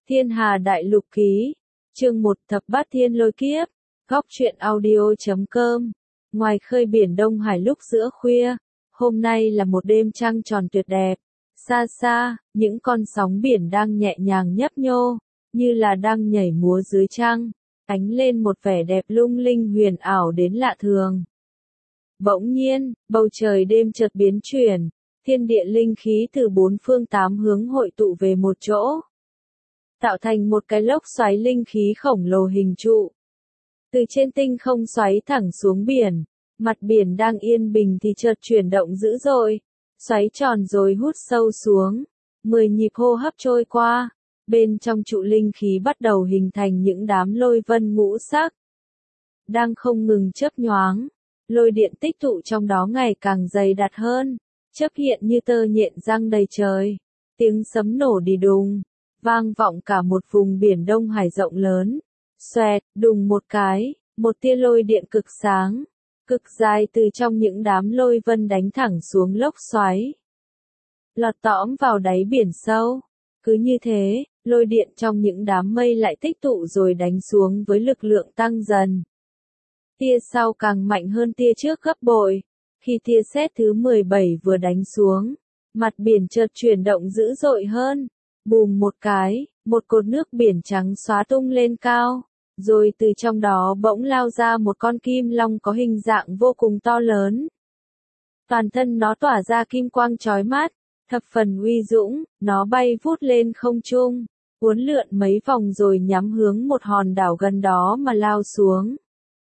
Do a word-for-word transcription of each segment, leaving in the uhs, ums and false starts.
Thiên Hà Đại Lục Ký, chương một Thập Bát Thiên Lôi Kiếp, góc truyện audio chấm com. Ngoài khơi biển Đông Hải lúc giữa khuya, hôm nay là một đêm trăng tròn tuyệt đẹp. Xa xa, những con sóng biển đang nhẹ nhàng nhấp nhô, như là đang nhảy múa dưới trăng, ánh lên một vẻ đẹp lung linh huyền ảo đến lạ thường. Bỗng nhiên, bầu trời đêm chợt biến chuyển, thiên địa linh khí từ bốn phương tám hướng hội tụ về một chỗ, tạo thành một cái lốc xoáy linh khí khổng lồ hình trụ. Từ trên tinh không xoáy thẳng xuống biển, mặt biển đang yên bình thì chợt chuyển động dữ dội, xoáy tròn rồi hút sâu xuống, mười nhịp hô hấp trôi qua, bên trong trụ linh khí bắt đầu hình thành những đám lôi vân ngũ sắc, đang không ngừng chớp nhoáng, lôi điện tích tụ trong đó ngày càng dày đặc hơn, chớp hiện như tơ nhện răng đầy trời, tiếng sấm nổ đi đùng, vang vọng cả một vùng biển Đông Hải rộng lớn. Xoẹt, đùng một cái, một tia lôi điện cực sáng, cực dài từ trong những đám lôi vân đánh thẳng xuống lốc xoáy, lọt tõm vào đáy biển sâu. Cứ như thế, lôi điện trong những đám mây lại tích tụ rồi đánh xuống với lực lượng tăng dần. Tia sau càng mạnh hơn tia trước gấp bội. Khi tia sét thứ mười bảy vừa đánh xuống, mặt biển chợt chuyển động dữ dội hơn. Bùm một cái, một cột nước biển trắng xóa tung lên cao, rồi từ trong đó bỗng lao ra một con kim long có hình dạng vô cùng to lớn. Toàn thân nó tỏa ra kim quang chói mắt, thập phần uy dũng, nó bay vút lên không trung, uốn lượn mấy vòng rồi nhắm hướng một hòn đảo gần đó mà lao xuống.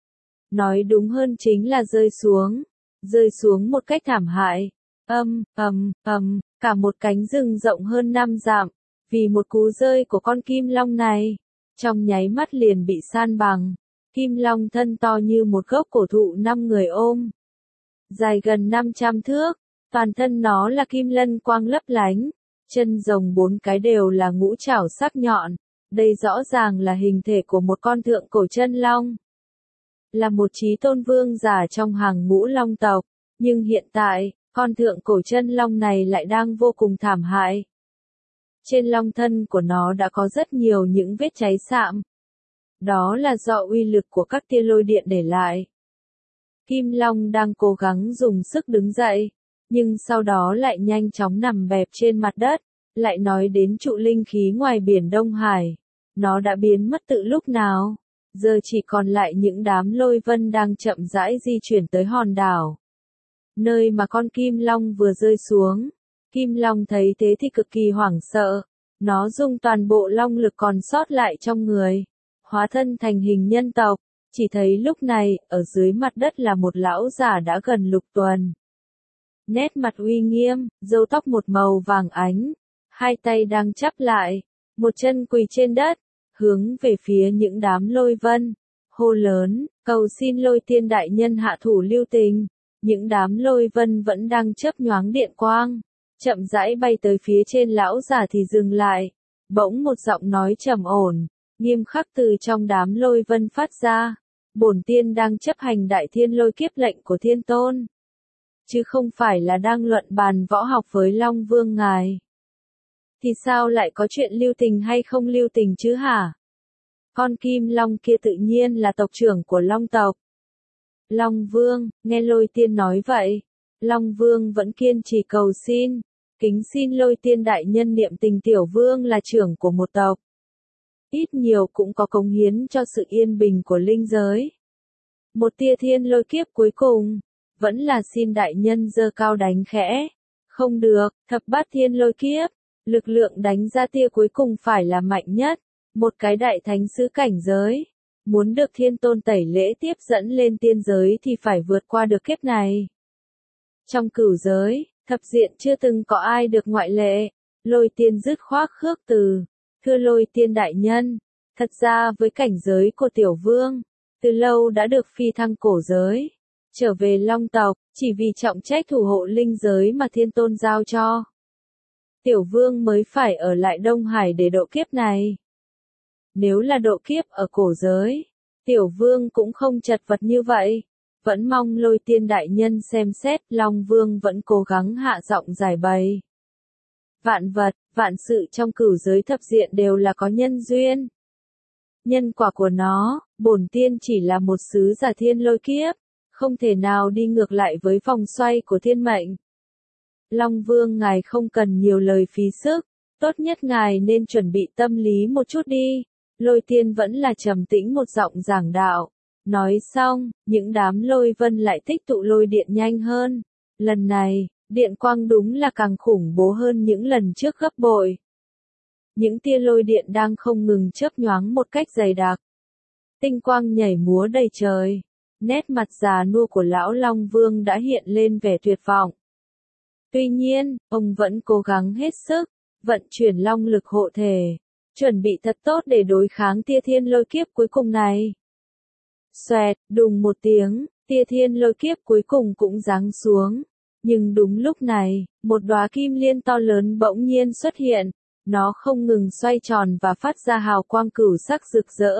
Nói đúng hơn chính là rơi xuống, rơi xuống một cách thảm hại. Ầm, ầm, ầm, cả một cánh rừng rộng hơn năm dặm, vì một cú rơi của con kim long này, trong nháy mắt liền bị san bằng. Kim long thân to như một gốc cổ thụ năm người ôm, dài gần năm trăm thước, toàn thân nó là kim lân quang lấp lánh, chân rồng bốn cái đều là ngũ trảo sắc nhọn, đây rõ ràng là hình thể của một con thượng cổ chân long. Là một chí tôn vương giả trong hàng ngũ long tộc, nhưng hiện tại, con thượng cổ chân long này lại đang vô cùng thảm hại. Trên long thân của nó đã có rất nhiều những vết cháy sạm. Đó là do uy lực của các tia lôi điện để lại. Kim long đang cố gắng dùng sức đứng dậy, nhưng sau đó lại nhanh chóng nằm bẹp trên mặt đất. Lại nói đến trụ linh khí ngoài biển Đông Hải, nó đã biến mất từ lúc nào, giờ chỉ còn lại những đám lôi vân đang chậm rãi di chuyển tới hòn đảo, nơi mà con kim long vừa rơi xuống. Kim long thấy thế thì cực kỳ hoảng sợ, nó dùng toàn bộ long lực còn sót lại trong người, hóa thân thành hình nhân tộc, chỉ thấy lúc này, ở dưới mặt đất là một lão giả đã gần lục tuần. Nét mặt uy nghiêm, râu tóc một màu vàng ánh, hai tay đang chắp lại, một chân quỳ trên đất, hướng về phía những đám lôi vân, hô lớn, cầu xin lôi tiên đại nhân hạ thủ lưu tình. Những đám lôi vân vẫn đang chớp nhoáng điện quang, chậm rãi bay tới phía trên lão giả thì dừng lại. Bỗng một giọng nói trầm ổn, nghiêm khắc từ trong đám lôi vân phát ra. Bổn tiên đang chấp hành đại thiên lôi kiếp lệnh của thiên tôn, chứ không phải là đang luận bàn võ học với Long Vương ngài. Thì sao lại có chuyện lưu tình hay không lưu tình chứ hả? Con kim long kia tự nhiên là tộc trưởng của long tộc. Long Vương, nghe lôi tiên nói vậy, Long Vương vẫn kiên trì cầu xin, kính xin lôi tiên đại nhân niệm tình tiểu vương là trưởng của một tộc, ít nhiều cũng có cống hiến cho sự yên bình của linh giới. Một tia thiên lôi kiếp cuối cùng, vẫn là xin đại nhân giơ cao đánh khẽ. Không được, thập bát thiên lôi kiếp, lực lượng đánh ra tia cuối cùng phải là mạnh nhất, một cái đại thánh sứ cảnh giới. Muốn được thiên tôn tẩy lễ tiếp dẫn lên tiên giới thì phải vượt qua được kiếp này. Trong cửu giới, thập diện chưa từng có ai được ngoại lệ. Lôi tiên dứt khoát khước từ, thưa lôi tiên đại nhân, thật ra với cảnh giới của tiểu vương, từ lâu đã được phi thăng cổ giới, trở về long tộc, chỉ vì trọng trách thủ hộ linh giới mà thiên tôn giao cho. Tiểu vương mới phải ở lại Đông Hải để độ kiếp này. Nếu là độ kiếp ở cổ giới, tiểu vương cũng không chật vật như vậy. Vẫn mong lôi tiên đại nhân xem xét. Long Vương vẫn cố gắng hạ giọng giải bày. Vạn vật, vạn sự trong cửu giới thập diện đều là có nhân duyên. Nhân quả của nó, bổn tiên chỉ là một sứ giả thiên lôi kiếp, không thể nào đi ngược lại với vòng xoay của thiên mệnh. Long Vương ngài không cần nhiều lời phí sức, tốt nhất ngài nên chuẩn bị tâm lý một chút đi. Lôi tiên vẫn là trầm tĩnh một giọng giảng đạo. Nói xong, những đám lôi vân lại tích tụ lôi điện nhanh hơn. Lần này, điện quang đúng là càng khủng bố hơn những lần trước gấp bội. Những tia lôi điện đang không ngừng chớp nhoáng một cách dày đặc. Tinh quang nhảy múa đầy trời. Nét mặt già nua của lão Long Vương đã hiện lên vẻ tuyệt vọng. Tuy nhiên, ông vẫn cố gắng hết sức, vận chuyển long lực hộ thể, chuẩn bị thật tốt để đối kháng tia thiên lôi kiếp cuối cùng này. Xoẹt, đùng một tiếng, tia thiên lôi kiếp cuối cùng cũng giáng xuống. Nhưng đúng lúc này, một đóa kim liên to lớn bỗng nhiên xuất hiện, nó không ngừng xoay tròn và phát ra hào quang cửu sắc rực rỡ.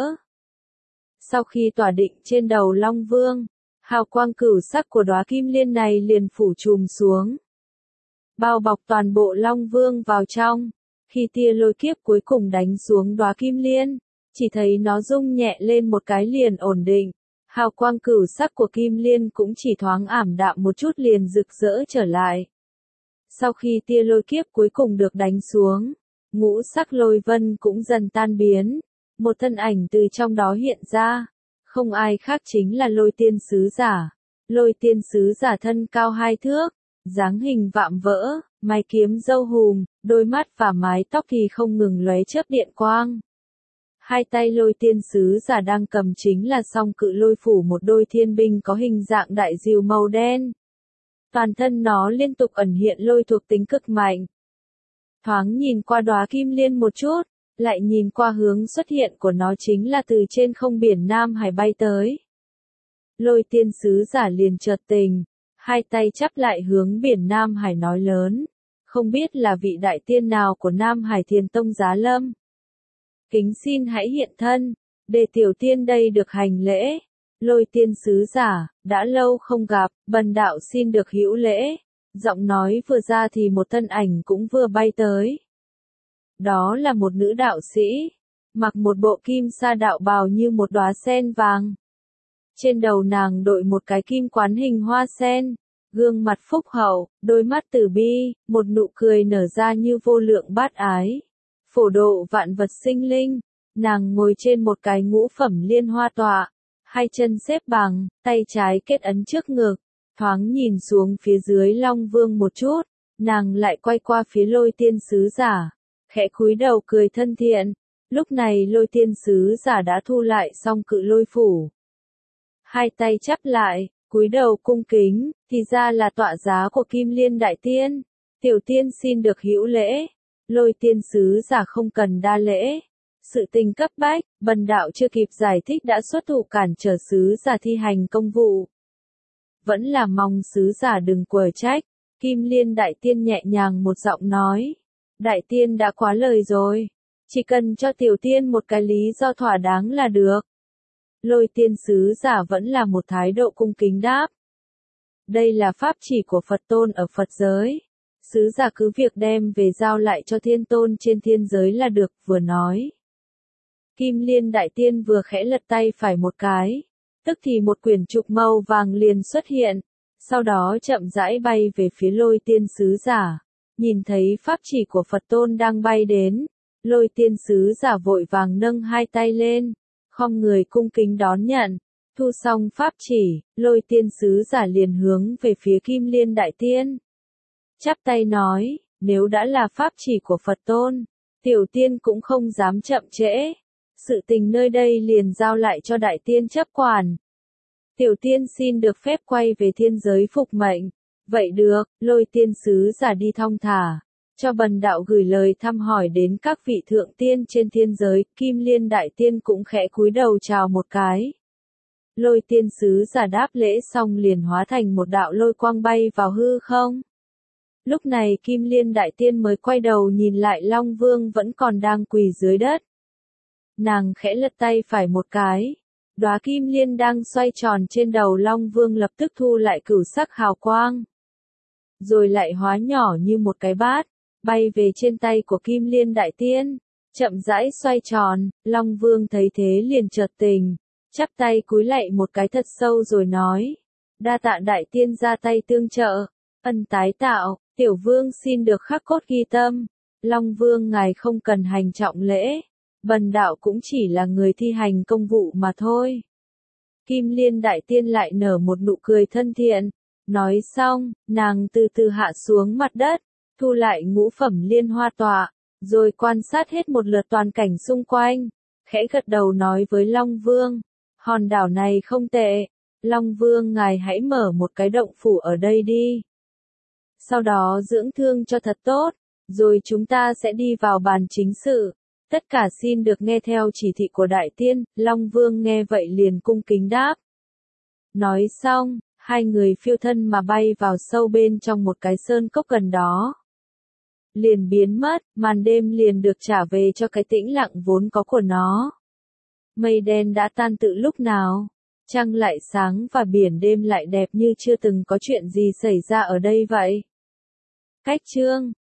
Sau khi tỏa định trên đầu Long Vương, hào quang cửu sắc của đóa kim liên này liền phủ trùm xuống, bao bọc toàn bộ Long Vương vào trong. Khi tia lôi kiếp cuối cùng đánh xuống đóa kim liên, chỉ thấy nó rung nhẹ lên một cái liền ổn định. Hào quang cửu sắc của kim liên cũng chỉ thoáng ảm đạm một chút liền rực rỡ trở lại. Sau khi tia lôi kiếp cuối cùng được đánh xuống, ngũ sắc lôi vân cũng dần tan biến. Một thân ảnh từ trong đó hiện ra. Không ai khác chính là lôi tiên sứ giả. Lôi tiên sứ giả thân cao hai thước, dáng hình vạm vỡ, mái kiếm râu hùm, đôi mắt và mái tóc thì không ngừng lóe chớp điện quang. Hai tay lôi tiên sứ giả đang cầm chính là song cự lôi phủ, một đôi thiên binh có hình dạng đại diều màu đen. Toàn thân nó liên tục ẩn hiện lôi thuộc tính cực mạnh. Thoáng nhìn qua đóa kim liên một chút, lại nhìn qua hướng xuất hiện của nó chính là từ trên không biển Nam Hải bay tới. Lôi tiên sứ giả liền chợt tình, hai tay chắp lại hướng biển Nam Hải nói lớn, không biết là vị đại tiên nào của Nam Hải Thiền Tông giá lâm. Kính xin hãy hiện thân, để tiểu tiên đây được hành lễ. Lôi tiên sứ giả, đã lâu không gặp, bần đạo xin được hữu lễ. Giọng nói vừa ra thì một thân ảnh cũng vừa bay tới. Đó là một nữ đạo sĩ, mặc một bộ kim sa đạo bào như một đóa sen vàng. Trên đầu nàng đội một cái kim quán hình hoa sen, gương mặt phúc hậu, đôi mắt từ bi, một nụ cười nở ra như vô lượng bát ái. Phổ độ vạn vật sinh linh, nàng ngồi trên một cái ngũ phẩm liên hoa tọa, hai chân xếp bằng, tay trái kết ấn trước ngực, thoáng nhìn xuống phía dưới Long Vương một chút, nàng lại quay qua phía lôi tiên sứ giả, khẽ cúi đầu cười thân thiện. Lúc này lôi tiên sứ giả đã thu lại xong cự lôi phủ. Hai tay chắp lại, cúi đầu cung kính, thì ra là tọa giá của Kim Liên Đại Tiên. Tiểu tiên xin được hữu lễ. Lôi tiên sứ giả không cần đa lễ. Sự tình cấp bách, bần đạo chưa kịp giải thích đã xuất thủ cản trở sứ giả thi hành công vụ. Vẫn là mong sứ giả đừng quở trách. Kim Liên Đại Tiên nhẹ nhàng một giọng nói. Đại Tiên đã quá lời rồi. Chỉ cần cho tiểu tiên một cái lý do thỏa đáng là được. Lôi tiên sứ giả vẫn là một thái độ cung kính đáp. Đây là pháp chỉ của Phật Tôn ở Phật giới. Sứ giả cứ việc đem về giao lại cho Thiên Tôn trên thiên giới là được, vừa nói. Kim Liên Đại Tiên vừa khẽ lật tay phải một cái. Tức thì một quyển trục màu vàng liền xuất hiện. Sau đó chậm rãi bay về phía lôi tiên sứ giả. Nhìn thấy pháp chỉ của Phật Tôn đang bay đến. Lôi tiên sứ giả vội vàng nâng hai tay lên. Khom người cung kính đón nhận. Thu xong pháp chỉ, lôi tiên sứ giả liền hướng về phía Kim Liên Đại Tiên. Chắp tay nói, nếu đã là pháp chỉ của Phật Tôn, tiểu tiên cũng không dám chậm trễ. Sự tình nơi đây liền giao lại cho Đại Tiên chấp quản. Tiểu tiên xin được phép quay về thiên giới phục mệnh. Vậy được, lôi tiên sứ giả đi thong thả. Cho bần đạo gửi lời thăm hỏi đến các vị thượng tiên trên thiên giới. Kim Liên Đại Tiên cũng khẽ cúi đầu chào một cái. Lôi tiên sứ giả đáp lễ xong liền hóa thành một đạo lôi quang bay vào hư không. Lúc này Kim Liên Đại Tiên mới quay đầu nhìn lại Long Vương vẫn còn đang quỳ dưới đất. Nàng khẽ lật tay phải một cái. Đóa kim liên đang xoay tròn trên đầu Long Vương lập tức thu lại cửu sắc hào quang. Rồi lại hóa nhỏ như một cái bát. bay về trên tay của Kim Liên Đại Tiên, chậm rãi xoay tròn. Long Vương thấy thế liền chợt tình, chắp tay cúi lạy một cái thật sâu rồi nói, đa tạ Đại Tiên ra tay tương trợ, ân tái tạo, tiểu vương xin được khắc cốt ghi tâm. Long Vương ngài không cần hành trọng lễ, bần đạo cũng chỉ là người thi hành công vụ mà thôi. Kim Liên Đại Tiên lại nở một nụ cười thân thiện, nói xong, nàng từ từ hạ xuống mặt đất, thu lại ngũ phẩm liên hoa tọa, rồi quan sát hết một lượt toàn cảnh xung quanh, khẽ gật đầu nói với Long Vương, hòn đảo này không tệ, Long Vương ngài hãy mở một cái động phủ ở đây đi. Sau đó dưỡng thương cho thật tốt, rồi chúng ta sẽ đi vào bàn chính sự. Tất cả xin được nghe theo chỉ thị của Đại Tiên. Long Vương nghe vậy liền cung kính đáp. Nói xong, hai người phiêu thân mà bay vào sâu bên trong một cái sơn cốc gần đó. Liền biến mất, màn đêm liền được trả về cho cái tĩnh lặng vốn có của nó. Mây đen đã tan tự lúc nào, trăng lại sáng và biển đêm lại đẹp như chưa từng có chuyện gì xảy ra ở đây vậy. Cách chương